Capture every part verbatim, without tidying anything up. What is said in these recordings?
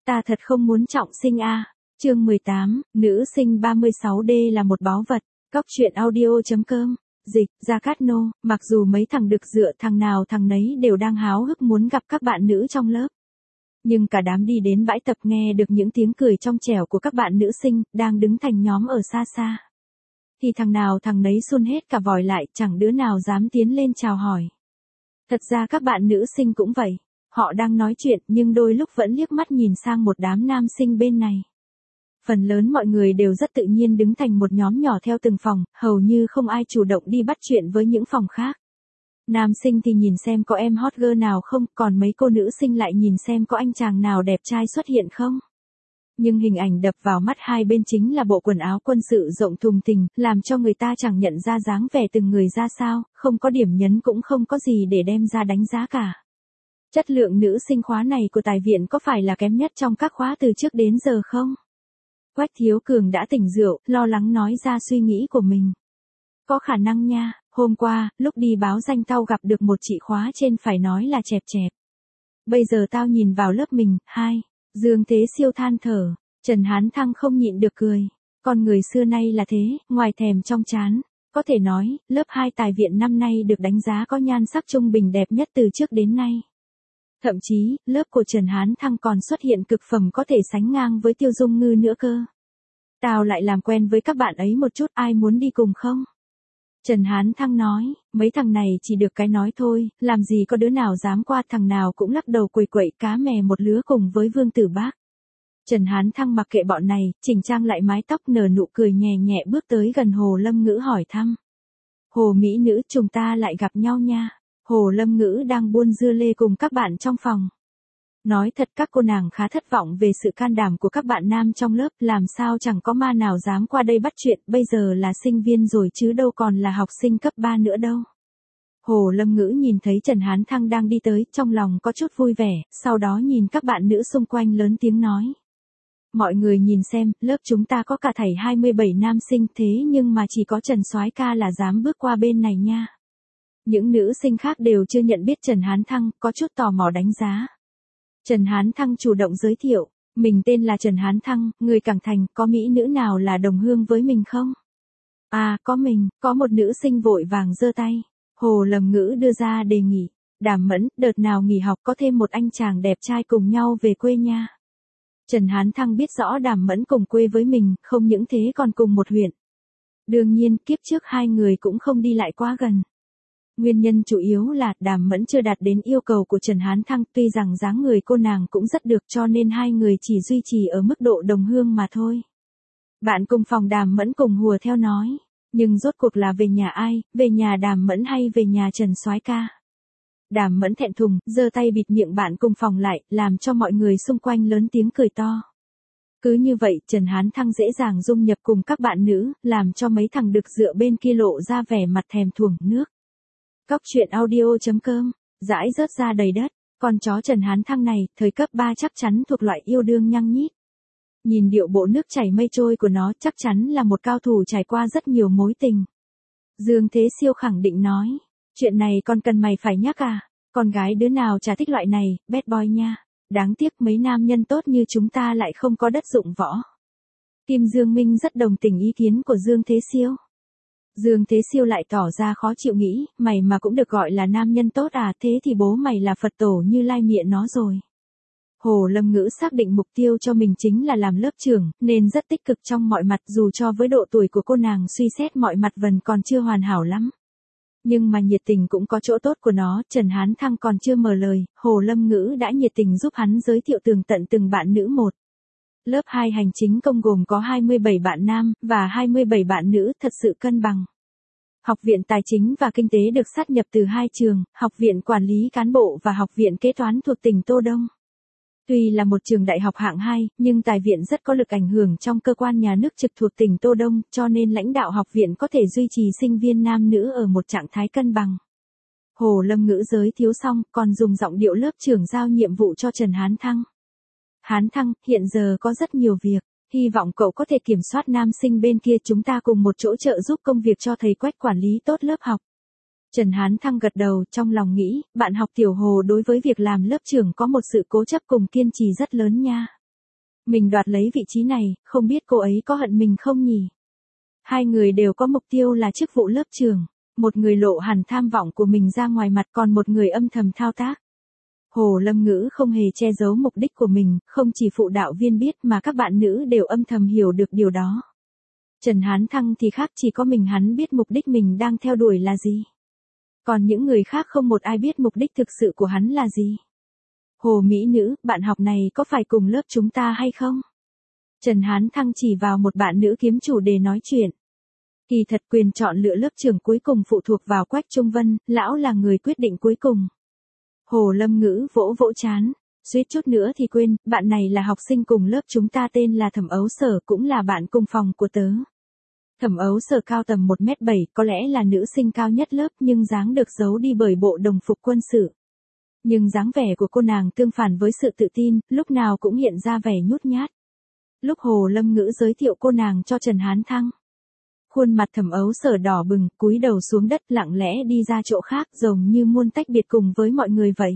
Ta thật không muốn trọng sinh a. Chương mười tám, nữ sinh ba mươi sáu D là một báu vật. Cóc truyện audio.com. Dịch, Gia Cát Nô, mặc dù mấy thằng đực dựa thằng nào thằng nấy đều đang háo hức muốn gặp các bạn nữ trong lớp. Nhưng cả đám đi đến bãi tập nghe được những tiếng cười trong trẻo của các bạn nữ sinh, đang đứng thành nhóm ở xa xa. Thì thằng nào thằng nấy xun hết cả vòi lại, chẳng đứa nào dám tiến lên chào hỏi. Thật ra các bạn nữ sinh cũng vậy. Họ đang nói chuyện nhưng đôi lúc vẫn liếc mắt nhìn sang một đám nam sinh bên này. Phần lớn mọi người đều rất tự nhiên đứng thành một nhóm nhỏ theo từng phòng, hầu như không ai chủ động đi bắt chuyện với những phòng khác. Nam sinh thì nhìn xem có em hot girl nào không, còn mấy cô nữ sinh lại nhìn xem có anh chàng nào đẹp trai xuất hiện không. Nhưng hình ảnh đập vào mắt hai bên chính là bộ quần áo quân sự rộng thùng thình, làm cho người ta chẳng nhận ra dáng vẻ từng người ra sao, không có điểm nhấn cũng không có gì để đem ra đánh giá cả. Chất lượng nữ sinh khóa này của tài viện có phải là kém nhất trong các khóa từ trước đến giờ không? Quách Thiếu Cường đã tỉnh rượu, lo lắng nói ra suy nghĩ của mình. Có khả năng nha, hôm qua, lúc đi báo danh tao gặp được một chị khóa trên phải nói là chẹp chẹp. Bây giờ tao nhìn vào lớp mình, hai, Dương Thế Siêu than thở, Trần Hán Thăng không nhịn được cười. Con người xưa nay là thế, ngoài thèm trong chán. Có thể nói, lớp hai tài viện năm nay được đánh giá có nhan sắc trung bình đẹp nhất từ trước đến nay. Thậm chí, lớp của Trần Hán Thăng còn xuất hiện cực phẩm có thể sánh ngang với Tiêu Dung Ngư nữa cơ. Tao lại làm quen với các bạn ấy một chút, ai muốn đi cùng không? Trần Hán Thăng nói, mấy thằng này chỉ được cái nói thôi, làm gì có đứa nào dám qua, thằng nào cũng lắc đầu quầy quậy cá mè một lứa cùng với Vương Tử Bác. Trần Hán Thăng mặc kệ bọn này, chỉnh trang lại mái tóc nở nụ cười nhẹ nhẹ bước tới gần Hồ Lâm Ngữ hỏi thăm. Hồ Mỹ nữ, chúng ta lại gặp nhau nha. Hồ Lâm Ngữ đang buôn dưa lê cùng các bạn trong phòng. Nói thật các cô nàng khá thất vọng về sự can đảm của các bạn nam trong lớp, làm sao chẳng có ma nào dám qua đây bắt chuyện, bây giờ là sinh viên rồi chứ đâu còn là học sinh cấp ba nữa đâu. Hồ Lâm Ngữ nhìn thấy Trần Hán Thăng đang đi tới, trong lòng có chút vui vẻ, sau đó nhìn các bạn nữ xung quanh lớn tiếng nói. Mọi người nhìn xem, lớp chúng ta có cả thảy hai mươi bảy nam sinh thế nhưng mà chỉ có Trần Soái ca là dám bước qua bên này nha. Những nữ sinh khác đều chưa nhận biết Trần Hán Thăng, có chút tò mò đánh giá. Trần Hán Thăng chủ động giới thiệu, mình tên là Trần Hán Thăng, người Cảng Thành, có mỹ nữ nào là đồng hương với mình không? À, có mình, có một nữ sinh vội vàng giơ tay. Hồ Lâm Ngữ đưa ra đề nghị, Đàm Mẫn, đợt nào nghỉ học có thêm một anh chàng đẹp trai cùng nhau về quê nha. Trần Hán Thăng biết rõ Đàm Mẫn cùng quê với mình, không những thế còn cùng một huyện. Đương nhiên, kiếp trước hai người cũng không đi lại quá gần. Nguyên nhân chủ yếu là Đàm Mẫn chưa đạt đến yêu cầu của Trần Hán Thăng, tuy rằng dáng người cô nàng cũng rất được cho nên hai người chỉ duy trì ở mức độ đồng hương mà thôi. Bạn cùng phòng Đàm Mẫn cùng hùa theo nói, nhưng rốt cuộc là về nhà ai, về nhà Đàm Mẫn hay về nhà Trần Soái ca? Đàm Mẫn thẹn thùng, giơ tay bịt miệng bạn cùng phòng lại, làm cho mọi người xung quanh lớn tiếng cười to. Cứ như vậy, Trần Hán Thăng dễ dàng dung nhập cùng các bạn nữ, làm cho mấy thằng đực dựa bên kia lộ ra vẻ mặt thèm thuồng nước. Cóc truyện audio.com, dãi rớt ra đầy đất, con chó Trần Hán Thăng này, thời cấp ba chắc chắn thuộc loại yêu đương nhăng nhít. Nhìn điệu bộ nước chảy mây trôi của nó chắc chắn là một cao thủ trải qua rất nhiều mối tình. Dương Thế Siêu khẳng định nói, chuyện này con cần mày phải nhắc à, con gái đứa nào chả thích loại này, bad boy nha, đáng tiếc mấy nam nhân tốt như chúng ta lại không có đất dụng võ. Kim Dương Minh rất đồng tình ý kiến của Dương Thế Siêu. Dương Thế Siêu lại tỏ ra khó chịu nghĩ, mày mà cũng được gọi là nam nhân tốt à, thế thì bố mày là Phật tổ Như Lai miệng nó rồi. Hồ Lâm Ngữ xác định mục tiêu cho mình chính là làm lớp trưởng, nên rất tích cực trong mọi mặt dù cho với độ tuổi của cô nàng suy xét mọi mặt vẫn còn chưa hoàn hảo lắm. Nhưng mà nhiệt tình cũng có chỗ tốt của nó, Trần Hán Thăng còn chưa mở lời, Hồ Lâm Ngữ đã nhiệt tình giúp hắn giới thiệu tường tận từng bạn nữ một. Lớp hai hành chính công gồm có hai mươi bảy bạn nam, và hai mươi bảy bạn nữ, thật sự cân bằng. Học viện Tài chính và Kinh tế được sát nhập từ hai trường, Học viện Quản lý Cán bộ và Học viện Kế toán thuộc tỉnh Tô Đông. Tuy là một trường đại học hạng hai, nhưng Tài viện rất có lực ảnh hưởng trong cơ quan nhà nước trực thuộc tỉnh Tô Đông, cho nên lãnh đạo học viện có thể duy trì sinh viên nam nữ ở một trạng thái cân bằng. Hồ Lâm Ngữ giới thiệu xong, còn dùng giọng điệu lớp trưởng giao nhiệm vụ cho Trần Hán Thăng. Hán Thăng, hiện giờ có rất nhiều việc, hy vọng cậu có thể kiểm soát nam sinh bên kia, chúng ta cùng một chỗ trợ giúp công việc cho thầy Quách quản lý tốt lớp học. Trần Hán Thăng gật đầu, trong lòng nghĩ, bạn học tiểu Hồ đối với việc làm lớp trưởng có một sự cố chấp cùng kiên trì rất lớn nha. Mình đoạt lấy vị trí này, không biết cô ấy có hận mình không nhỉ? Hai người đều có mục tiêu là chức vụ lớp trưởng. Một người lộ hẳn tham vọng của mình ra ngoài mặt, còn một người âm thầm thao tác. Hồ Lâm Ngữ không hề che giấu mục đích của mình, không chỉ phụ đạo viên biết mà các bạn nữ đều âm thầm hiểu được điều đó. Trần Hán Thăng thì khác, chỉ có mình hắn biết mục đích mình đang theo đuổi là gì. Còn những người khác không một ai biết mục đích thực sự của hắn là gì. Hồ Mỹ Nữ, bạn học này có phải cùng lớp chúng ta hay không? Trần Hán Thăng chỉ vào một bạn nữ kiếm chủ đề nói chuyện. Kỳ thật quyền chọn lựa lớp trưởng cuối cùng phụ thuộc vào Quách Trung Vân, lão là người quyết định cuối cùng. Hồ Lâm Ngữ vỗ vỗ trán, suýt chút nữa thì quên, bạn này là học sinh cùng lớp chúng ta tên là Thẩm Ấu Sở, cũng là bạn cùng phòng của tớ. Thẩm Ấu Sở cao tầm một mét bảy, có lẽ là nữ sinh cao nhất lớp nhưng dáng được giấu đi bởi bộ đồng phục quân sự. Nhưng dáng vẻ của cô nàng tương phản với sự tự tin, lúc nào cũng hiện ra vẻ nhút nhát. Lúc Hồ Lâm Ngữ giới thiệu cô nàng cho Trần Hán Thăng, khuôn mặt Thẩm Ấu Sở đỏ bừng, cúi đầu xuống đất lặng lẽ đi ra chỗ khác, giống như muốn tách biệt cùng với mọi người vậy.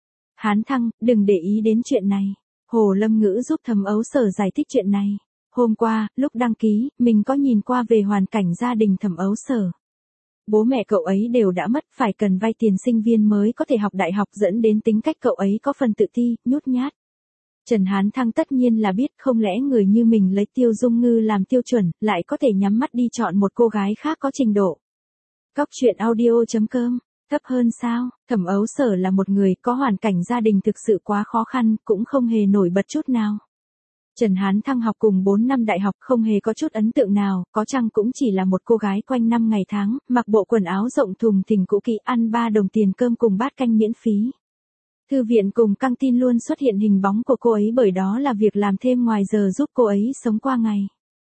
Hán Thăng, đừng để ý đến chuyện này. Hồ Lâm Ngữ giúp Thẩm Ấu Sở giải thích chuyện này. Hôm qua, lúc đăng ký, mình có nhìn qua về hoàn cảnh gia đình Thẩm Ấu Sở. Bố mẹ cậu ấy đều đã mất, phải cần vay tiền sinh viên mới có thể học đại học, dẫn đến tính cách cậu ấy có phần tự ti, nhút nhát. Trần Hán Thăng tất nhiên là biết, không lẽ người như mình lấy Tiêu Dung Ngư làm tiêu chuẩn, lại có thể nhắm mắt đi chọn một cô gái khác có trình độ. Cóc truyện audio chấm com, thấp hơn sao? Thẩm Ấu Sở là một người có hoàn cảnh gia đình thực sự quá khó khăn, cũng không hề nổi bật chút nào. Trần Hán Thăng học cùng bốn năm đại học, không hề có chút ấn tượng nào, có chăng cũng chỉ là một cô gái quanh năm ngày tháng, mặc bộ quần áo rộng thùng thình cũ kỹ, ăn ba đồng tiền cơm cùng bát canh miễn phí. Thư viện cùng căng tin luôn xuất hiện hình bóng của cô ấy, bởi đó là việc làm thêm ngoài giờ giúp cô ấy sống qua ngày.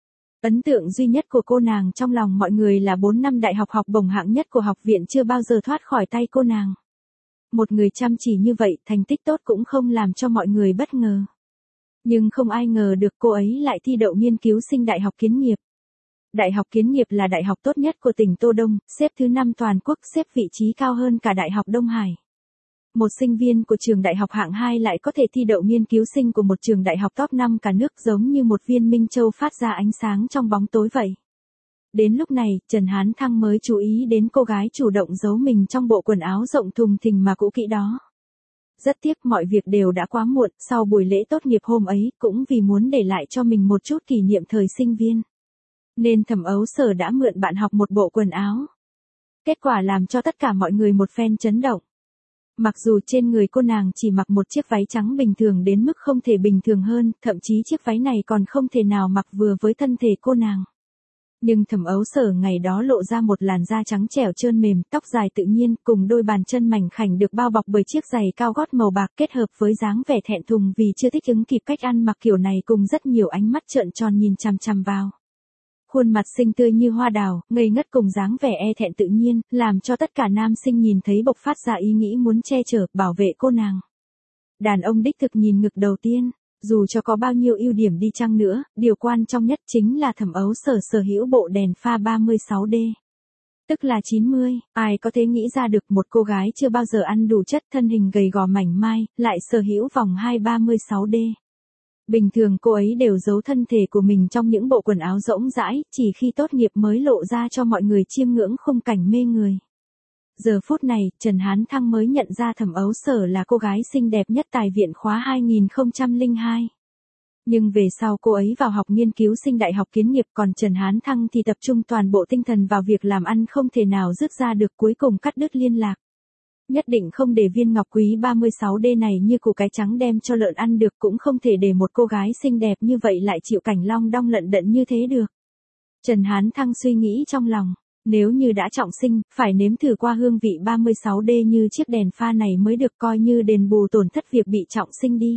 Ấn tượng duy nhất của cô nàng trong lòng mọi người là bốn năm đại học, học bổng hạng nhất của học viện chưa bao giờ thoát khỏi tay cô nàng. Một người chăm chỉ như vậy, thành tích tốt cũng không làm cho mọi người bất ngờ. Nhưng không ai ngờ được cô ấy lại thi đậu nghiên cứu sinh Đại học Kiến nghiệp. Đại học Kiến nghiệp là đại học tốt nhất của tỉnh Tô Đông, xếp thứ năm toàn quốc, xếp vị trí cao hơn cả Đại học Đông Hải. Một sinh viên của trường đại học hạng hai lại có thể thi đậu nghiên cứu sinh của một trường đại học top năm cả nước, giống như một viên minh châu phát ra ánh sáng trong bóng tối vậy. Đến lúc này, Trần Hán Thăng mới chú ý đến cô gái chủ động giấu mình trong bộ quần áo rộng thùng thình mà cũ kỹ đó. Rất tiếc mọi việc đều đã quá muộn, sau buổi lễ tốt nghiệp hôm ấy, cũng vì muốn để lại cho mình một chút kỷ niệm thời sinh viên, nên Thẩm Ấu Sở đã mượn bạn học một bộ quần áo. Kết quả làm cho tất cả mọi người một phen chấn động. Mặc dù trên người cô nàng chỉ mặc một chiếc váy trắng bình thường đến mức không thể bình thường hơn, thậm chí chiếc váy này còn không thể nào mặc vừa với thân thể cô nàng. Nhưng Thẩm Ấu Sở ngày đó lộ ra một làn da trắng trẻo trơn mềm, tóc dài tự nhiên, cùng đôi bàn chân mảnh khảnh được bao bọc bởi chiếc giày cao gót màu bạc, kết hợp với dáng vẻ thẹn thùng vì chưa thích ứng kịp cách ăn mặc kiểu này, cùng rất nhiều ánh mắt trợn tròn nhìn chằm chằm vào. Khuôn mặt xinh tươi như hoa đào, ngây ngất cùng dáng vẻ e thẹn tự nhiên, làm cho tất cả nam sinh nhìn thấy bộc phát ra ý nghĩ muốn che chở, bảo vệ cô nàng. Đàn ông đích thực nhìn ngực đầu tiên. Dù cho có bao nhiêu ưu điểm đi chăng nữa, điều quan trọng nhất chính là Thẩm Ấu Sở sở hữu bộ đèn pha ba mươi sáu D. Tức là chín mươi, ai có thể nghĩ ra được một cô gái chưa bao giờ ăn đủ chất, thân hình gầy gò mảnh mai, lại sở hữu vòng hai ba mươi sáu D. Bình thường cô ấy đều giấu thân thể của mình trong những bộ quần áo rỗng rãi, chỉ khi tốt nghiệp mới lộ ra cho mọi người chiêm ngưỡng khung cảnh mê người. Giờ phút này, Trần Hán Thăng mới nhận ra Thẩm Ấu Sở là cô gái xinh đẹp nhất tài viện khóa hai nghìn không trăm lẻ hai. Nhưng về sau cô ấy vào học nghiên cứu sinh Đại học Kiến nghiệp, còn Trần Hán Thăng thì tập trung toàn bộ tinh thần vào việc làm ăn, không thể nào dứt ra được, cuối cùng cắt đứt liên lạc. Nhất định không để viên ngọc quý ba mươi sáu D này như củ cái trắng đem cho lợn ăn được, cũng không thể để một cô gái xinh đẹp như vậy lại chịu cảnh long đong lận đận như thế được. Trần Hán Thăng suy nghĩ trong lòng. Nếu như đã trọng sinh, phải nếm thử qua hương vị ba mươi sáu D như chiếc đèn pha này mới được, coi như đền bù tổn thất việc bị trọng sinh đi.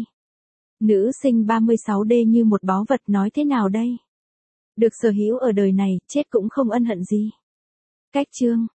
Nữ sinh ba mươi sáu D như một báu vật, nói thế nào đây? Được sở hữu ở đời này, chết cũng không ân hận gì. Cách chương